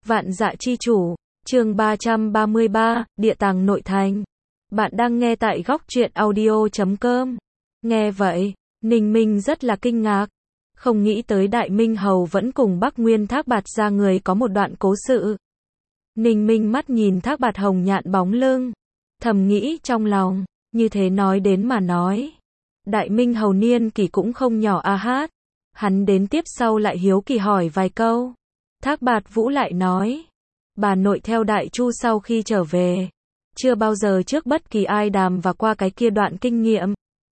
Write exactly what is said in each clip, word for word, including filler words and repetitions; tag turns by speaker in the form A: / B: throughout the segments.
A: Vạn Dạ Chi Chủ, chương ba trăm ba mươi ba, Địa tàng nội thành. Bạn đang nghe tại góc truyện audio chấm com. Nghe vậy, Ninh Minh rất là kinh ngạc. Không nghĩ tới Đại Minh Hầu vẫn cùng Bắc Nguyên Thác Bạt ra người có một đoạn cố sự. Ninh Minh mắt nhìn Thác Bạt hồng nhạn bóng lưng. Thầm nghĩ trong lòng, như thế nói đến mà nói. Đại Minh Hầu niên kỷ cũng không nhỏ a hát. Hắn đến tiếp sau lại hiếu kỳ hỏi vài câu. Thác Bạt Vũ lại nói. Bà nội theo Đại Chu sau khi trở về. Chưa bao giờ trước bất kỳ ai đàm và qua cái kia đoạn kinh nghiệm.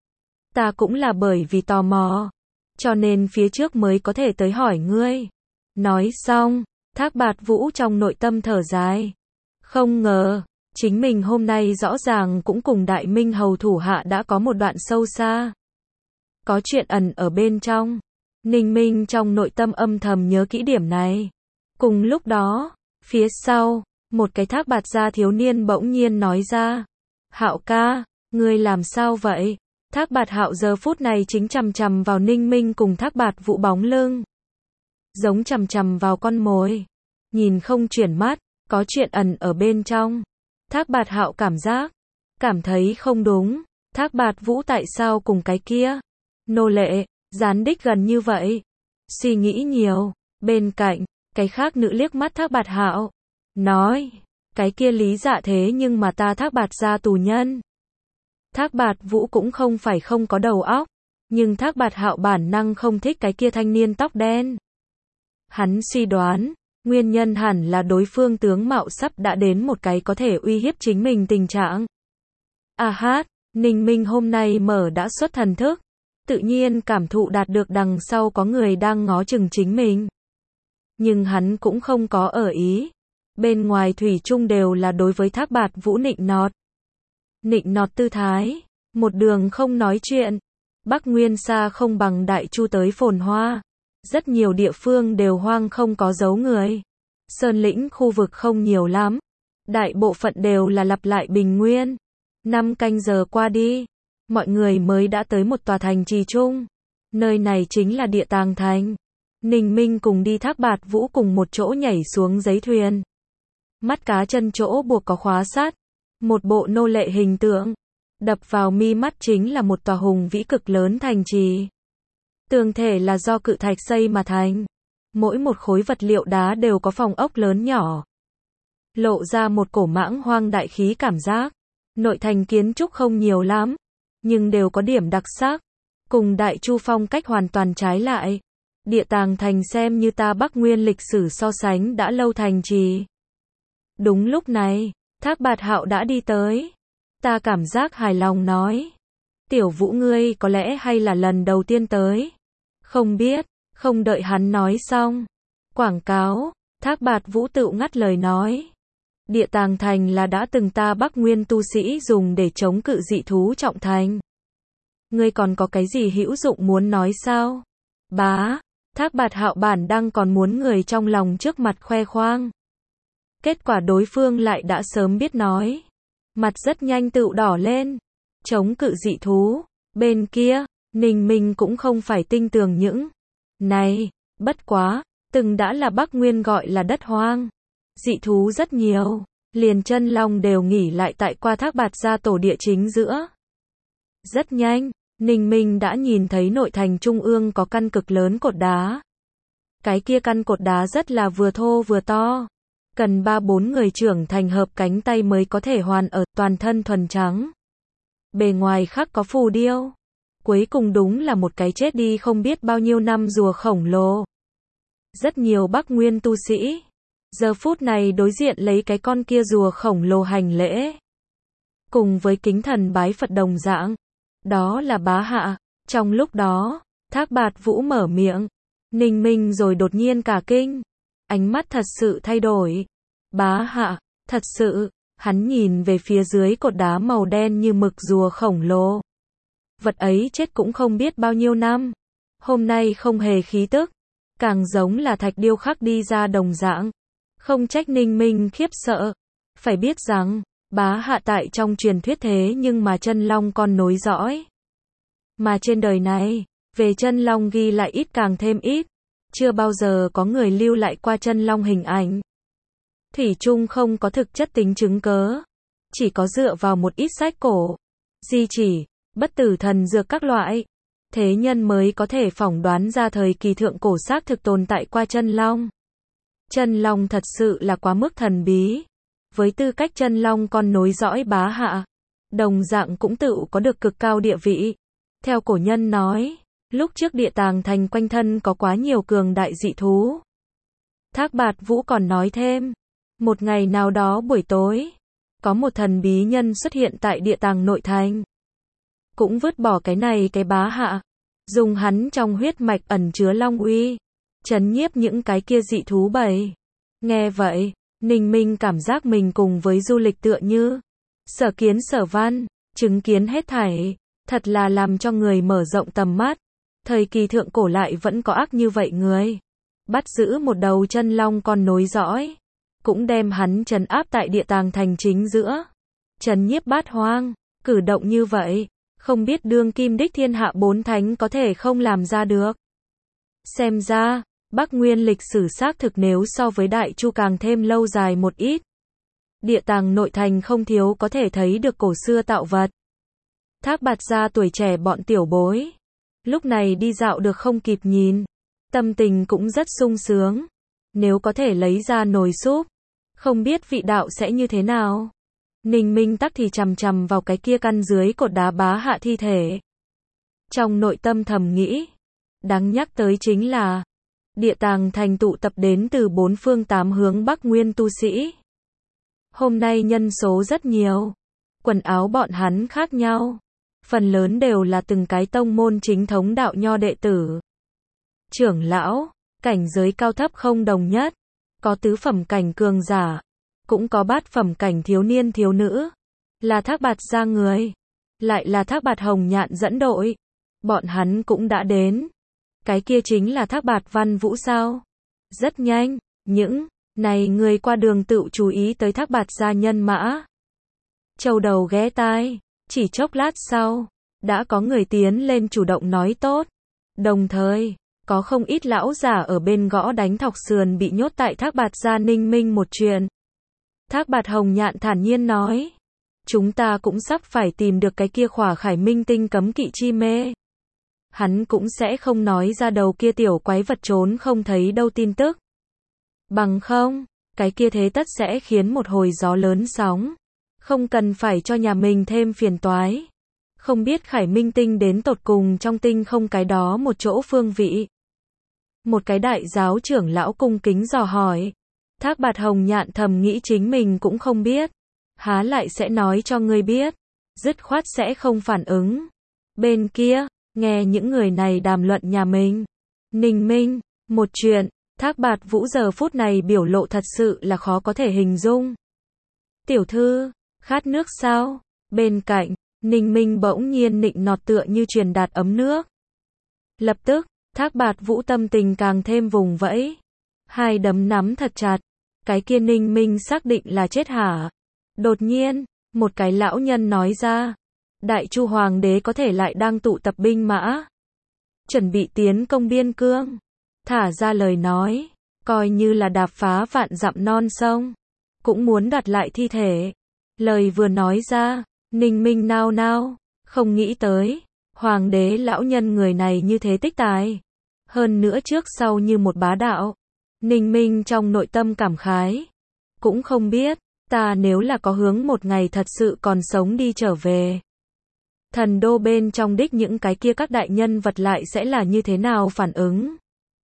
A: Ta cũng là bởi vì tò mò. Cho nên phía trước mới có thể tới hỏi ngươi. Nói xong, Thác Bạt Vũ trong nội tâm thở dài. Không ngờ, chính mình hôm nay rõ ràng cũng cùng Đại Minh Hầu thủ hạ đã có một đoạn sâu xa. Có chuyện ẩn ở bên trong. Ninh Minh trong nội tâm âm thầm nhớ kỹ điểm này. Cùng lúc đó, phía sau, một cái Thác Bạt gia thiếu niên bỗng nhiên nói ra. Hạo ca, ngươi làm sao vậy? Thác Bạt Hạo giờ phút này chính chằm chằm vào Ninh Minh cùng Thác Bạt Vũ bóng lưng. Giống chằm chằm vào con mồi. Nhìn không chuyển mắt, có chuyện ẩn ở bên trong. Thác Bạt Hạo cảm giác, cảm thấy không đúng. Thác Bạt Vũ tại sao cùng cái kia? Nô lệ, gián đích gần như vậy. Suy nghĩ nhiều, bên cạnh, cái khác nữ liếc mắt Thác Bạt Hạo. Nói, cái kia Lý Dạ thế nhưng mà ta Thác Bạt gia tù nhân. Thác Bạt Vũ cũng không phải không có đầu óc, nhưng Thác Bạt Hạo bản năng không thích cái kia thanh niên tóc đen. Hắn suy đoán, nguyên nhân hẳn là đối phương tướng mạo sắp đã đến một cái có thể uy hiếp chính mình tình trạng. A hát, Ninh Minh hôm nay mở đã xuất thần thức, tự nhiên cảm thụ đạt được đằng sau có người đang ngó chừng chính mình. Nhưng hắn cũng không có ở ý. Bên ngoài thủy chung đều là đối với Thác Bạt Vũ nịnh nọt. Nịnh nọt tư thái, một đường không nói chuyện. Bắc Nguyên xa không bằng Đại Chu tới phồn hoa. Rất nhiều địa phương đều hoang không có dấu người. Sơn lĩnh khu vực không nhiều lắm. Đại bộ phận đều là lặp lại bình nguyên. Năm canh giờ qua đi, mọi người mới đã tới một tòa thành trì chung. Nơi này chính là Địa Tàng Thành. Ninh Minh cùng đi Thác Bạt Vũ cùng một chỗ nhảy xuống giấy thuyền. Mắt cá chân chỗ buộc có khóa sắt. Một bộ nô lệ hình tượng. Đập vào mi mắt chính là một tòa hùng vĩ cực lớn thành trì. Tường thể là do cự thạch xây mà thành. Mỗi một khối vật liệu đá đều có phòng ốc lớn nhỏ. Lộ ra một cổ mãng hoang đại khí cảm giác. Nội thành kiến trúc không nhiều lắm, nhưng đều có điểm đặc sắc. Cùng Đại Chu phong cách hoàn toàn trái lại. Địa Tàng Thành xem như ta Bắc Nguyên lịch sử so sánh đã lâu thành trì. Đúng lúc này, Thác Bạt Hạo đã đi tới. Ta cảm giác hài lòng nói. Tiểu Vũ ngươi có lẽ hay là lần đầu tiên tới. Không biết, không đợi hắn nói xong. Quảng cáo, Thác Bạt Vũ tự ngắt lời nói. Địa Tàng Thành là đã từng ta Bắc Nguyên tu sĩ dùng để chống cự dị thú trọng thành. Ngươi còn có cái gì hữu dụng muốn nói sao? Bá, Thác Bạt Hạo bản đang còn muốn người trong lòng trước mặt khoe khoang. Kết quả đối phương lại đã sớm biết nói. Mặt rất nhanh tự đỏ lên. Chống cự dị thú. Bên kia, Ninh Minh cũng không phải tinh tường những. Này, bất quá, từng đã là Bắc Nguyên gọi là đất hoang. Dị thú rất nhiều. Liền chân long đều nghỉ lại tại qua Thác Bạt gia tổ địa chính giữa. Rất nhanh, Ninh Minh đã nhìn thấy nội thành trung ương có căn cực lớn cột đá. Cái kia căn cột đá rất là vừa thô vừa to. Cần ba bốn người trưởng thành hợp cánh tay mới có thể hoàn ở, toàn thân thuần trắng. Bề ngoài khắc có phù điêu. Cuối cùng đúng là một cái chết đi không biết bao nhiêu năm rùa khổng lồ. Rất nhiều Bắc Nguyên tu sĩ. Giờ phút này đối diện lấy cái con kia rùa khổng lồ hành lễ. Cùng với kính thần bái Phật đồng dạng. Đó là bá hạ. Trong lúc đó, Thác Bạt Vũ mở miệng. Ninh Minh rồi đột nhiên cả kinh. Ánh mắt thật sự thay đổi. Bá hạ, thật sự, hắn nhìn về phía dưới cột đá màu đen như mực rùa khổng lồ. Vật ấy chết cũng không biết bao nhiêu năm. Hôm nay không hề khí tức. Càng giống là thạch điêu khắc đi ra đồng dạng. Không trách Ninh Minh khiếp sợ. Phải biết rằng, bá hạ tại trong truyền thuyết thế nhưng mà chân long con nối dõi. Mà trên đời này, về chân long ghi lại ít càng thêm ít. Chưa bao giờ có người lưu lại qua chân long hình ảnh. thủy chung không có thực chất tính chứng cớ. Chỉ có dựa vào một ít sách cổ, di chỉ, bất tử thần dược các loại. Thế nhân mới có thể phỏng đoán ra thời kỳ thượng cổ xác thực tồn tại qua chân long. Chân long thật sự là quá mức thần bí. Với tư cách chân long con nối dõi bá hạ, đồng dạng cũng tự có được cực cao địa vị. Theo cổ nhân nói, lúc trước Địa Tàng Thành quanh thân có quá nhiều cường đại dị thú. Thác Bạt Vũ còn nói thêm, một ngày nào đó buổi tối, có một thần bí nhân xuất hiện tại Địa Tàng nội thành. Cũng vứt bỏ cái này cái bá hạ, dùng hắn trong huyết mạch ẩn chứa long uy, trấn nhiếp những cái kia dị thú bầy. Nghe vậy, Ninh Minh cảm giác mình cùng với du lịch tựa như sở kiến sở văn, chứng kiến hết thảy, thật là làm cho người mở rộng tầm mắt. Thời kỳ thượng cổ lại vẫn có ác như vậy người. Bắt giữ một đầu chân long con nối dõi, cũng đem hắn trấn áp tại Địa Tàng Thành chính giữa. Trấn nhiếp bát hoang, cử động như vậy, không biết đương kim đích thiên hạ bốn thánh có thể không làm ra được. Xem ra, Bắc Nguyên lịch sử xác thực nếu so với Đại Chu càng thêm lâu dài một ít. Địa Tàng nội thành không thiếu có thể thấy được cổ xưa tạo vật. Thác Bạt gia tuổi trẻ bọn tiểu bối, lúc này đi dạo được không kịp nhìn, tâm tình cũng rất sung sướng. Nếu có thể lấy ra nồi súp, không biết vị đạo sẽ như thế nào. Ninh Minh tắc thì chằm chằm vào cái kia căn dưới cột đá bá hạ thi thể. Trong nội tâm thầm nghĩ, đáng nhắc tới chính là Địa Tàng Thành tụ tập đến từ bốn phương tám hướng Bắc Nguyên tu sĩ. Hôm nay nhân số rất nhiều, quần áo bọn hắn khác nhau, phần lớn đều là từng cái tông môn chính thống đạo nho đệ tử. Trưởng lão, cảnh giới cao thấp không đồng nhất, có tứ phẩm cảnh cường giả, cũng có bát phẩm cảnh thiếu niên thiếu nữ. Là Thác Bạt gia người, lại là Thác Bạt Hồng Nhạn dẫn đội. Bọn hắn cũng đã đến. Cái kia chính là Thác Bạt Văn Vũ sao? Rất nhanh, những này người qua đường tự chú ý tới Thác Bạt gia nhân mã. Châu đầu ghé tai, chỉ chốc lát sau, đã có người tiến lên chủ động nói tốt. Đồng thời, có không ít lão giả ở bên gõ đánh thọc sườn bị nhốt tại Thác Bạt gia Ninh Minh một chuyện. Thác Bạt Hồng Nhạn thản nhiên nói, chúng ta cũng sắp phải tìm được cái kia khỏa khải minh tinh cấm kỵ chi mê. Hắn cũng sẽ không nói ra đầu kia tiểu quái vật trốn không thấy đâu tin tức. Bằng không, cái kia thế tất sẽ khiến một hồi gió lớn sóng. Không cần phải cho nhà mình thêm phiền toái. Không biết khải minh tinh đến tột cùng trong tinh không cái đó một chỗ phương vị. Một cái đại giáo trưởng lão cung kính dò hỏi. Thác Bạt Hồng Nhạn thầm nghĩ chính mình cũng không biết. Há lại sẽ nói cho ngươi biết. Dứt khoát sẽ không phản ứng. Bên kia, nghe những người này đàm luận nhà mình. Ninh Minh, một chuyện, Thác Bạt Vũ giờ phút này biểu lộ thật sự là khó có thể hình dung. Tiểu thư, khát nước sao? Bên cạnh, Ninh Minh bỗng nhiên nịnh nọt tựa như truyền đạt ấm nước. Lập tức, Thác Bạt Vũ tâm tình càng thêm vùng vẫy. Hai đấm nắm thật chặt. Cái kia Ninh Minh xác định là chết hả? Đột nhiên, một cái lão nhân nói ra. Đại Chu Hoàng đế có thể lại đang tụ tập binh mã. Chuẩn bị tiến công biên cương. Thả ra lời nói. Coi như là đạp phá vạn dặm non sông. Cũng muốn đoạt lại thi thể. Lời vừa nói ra. Ninh Minh nao nao. Không nghĩ tới. Hoàng đế lão nhân người này như thế tích tài. Hơn nữa trước sau như một bá đạo. Ninh Minh trong nội tâm cảm khái. Cũng không biết, ta nếu là có hướng một ngày thật sự còn sống đi trở về. Thần đô bên trong đích những cái kia các đại nhân vật lại sẽ là như thế nào phản ứng.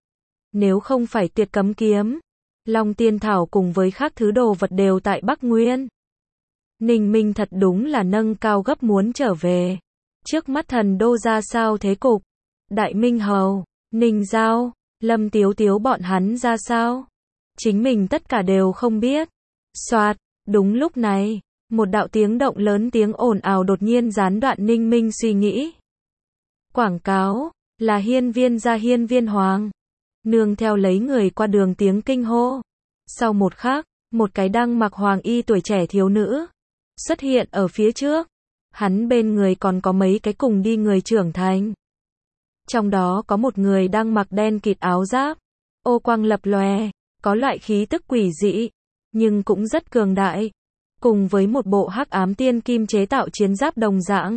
A: Nếu không phải tuyệt cấm kiếm, Long Tiên Thảo cùng với khác thứ đồ vật đều tại Bắc Nguyên. Ninh Minh thật đúng là nâng cao gấp muốn trở về. Trước mắt thần đô ra sao thế cục? Đại Minh Hầu, Ninh Giao, Lâm Tiếu Tiếu bọn hắn ra sao? Chính mình tất cả đều không biết. Soạt, đúng lúc này, một đạo tiếng động lớn tiếng ồn ào đột nhiên gián đoạn Ninh Minh suy nghĩ. Quảng cáo, là hiên viên gia hiên viên hoàng. Nương theo lấy người qua đường tiếng kinh hô. Sau một khắc, một cái đang mặc hoàng y tuổi trẻ thiếu nữ xuất hiện ở phía trước. Hắn bên người còn có mấy cái cùng đi người trưởng thành. Trong đó có một người đang mặc đen kịt áo giáp, ô quang lập lòe, có loại khí tức quỷ dị. nhưng cũng rất cường đại. Cùng với một bộ hắc ám tiên kim chế tạo chiến giáp đồng dạng.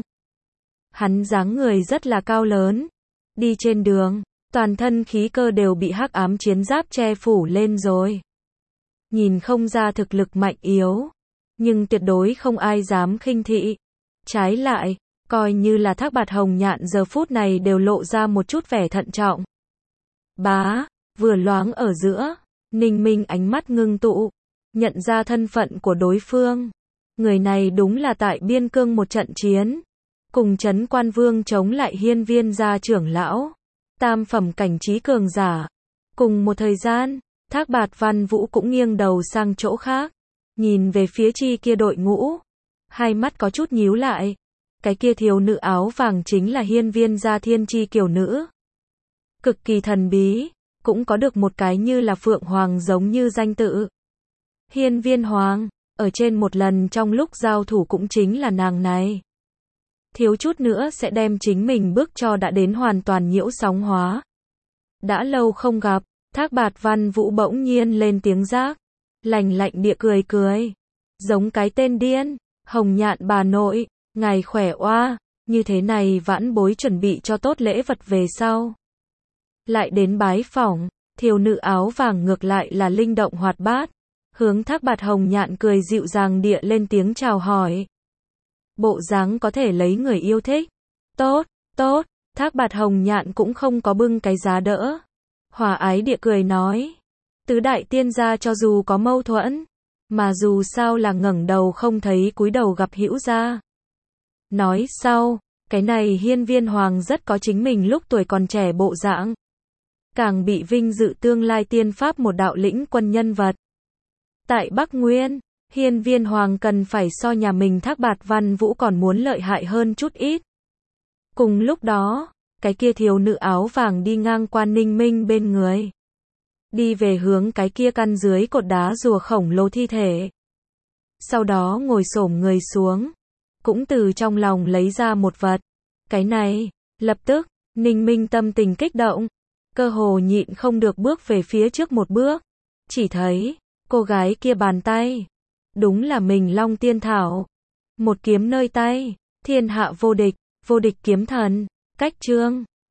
A: Hắn dáng người rất là cao lớn. Đi trên đường, toàn thân khí cơ đều bị hắc ám chiến giáp che phủ lên rồi. Nhìn không ra thực lực mạnh yếu, nhưng tuyệt đối không ai dám khinh thị. Trái lại, coi như là Thác Bạt Hồng Nhạn giờ phút này đều lộ ra một chút vẻ thận trọng. Bá, vừa loáng ở giữa, Ninh Minh ánh mắt ngưng tụ, nhận ra thân phận của đối phương. Người này đúng là tại biên cương một trận chiến, cùng Trấn Quan Vương chống lại Hiên Viên gia trưởng lão, tam phẩm cảnh trí cường giả. Cùng một thời gian, Thác Bạt Văn Vũ cũng nghiêng đầu sang chỗ khác, nhìn về phía chi kia đội ngũ, hai mắt có chút nhíu lại. Cái kia thiếu nữ áo vàng chính là Hiên Viên gia thiên chi kiều nữ. Cực kỳ thần bí, cũng có được một cái như là Phượng Hoàng giống như danh tự. Hiên Viên Hoàng, ở trên một lần trong lúc giao thủ cũng chính là nàng này. Thiếu chút nữa sẽ đem chính mình bước cho đã đến hoàn toàn nhiễu sóng hóa. Đã lâu không gặp, Thác Bạt Văn Vũ bỗng nhiên lên tiếng rác, lành lạnh địa cười cười. Giống cái tên điên, Hồng Nhạn bà nội, ngài khỏe oa, như thế này vãn bối chuẩn bị cho tốt lễ vật về sau. Lại đến bái phỏng, thiếu nữ áo vàng ngược lại là linh động hoạt bát, hướng Thác Bạt Hồng Nhạn cười dịu dàng địa lên tiếng chào hỏi. Bộ dáng có thể lấy người yêu thích. Tốt, tốt, Thác Bạt Hồng Nhạn cũng không có bưng cái giá đỡ. Hòa ái địa cười nói, tứ đại tiên gia cho dù có mâu thuẫn, mà dù sao là ngẩng đầu không thấy cúi đầu gặp hữu gia. Nói sau, cái này Hiên Viên Hoàng rất có chính mình lúc tuổi còn trẻ bộ dạng. Càng bị vinh dự tương lai tiên pháp một đạo lĩnh quân nhân vật. Tại Bắc Nguyên, Hiên Viên Hoàng cần phải so nhà mình Thác Bạt Văn Vũ còn muốn lợi hại hơn chút ít. Cùng lúc đó, cái kia thiếu nữ áo vàng đi ngang qua Ninh Minh bên người. Đi về hướng cái kia căn dưới cột đá rùa khổng lồ thi thể. Sau đó ngồi xổm người xuống. Cũng từ trong lòng lấy ra một vật. Cái này, lập tức, Ninh Minh tâm tình kích động. Cơ hồ nhịn không được bước về phía trước một bước. Chỉ thấy, cô gái kia bàn tay. Đúng là mình Long Tiên Thảo. Một kiếm nơi tay. Thiên hạ vô địch, vô địch kiếm thần. Cách chương.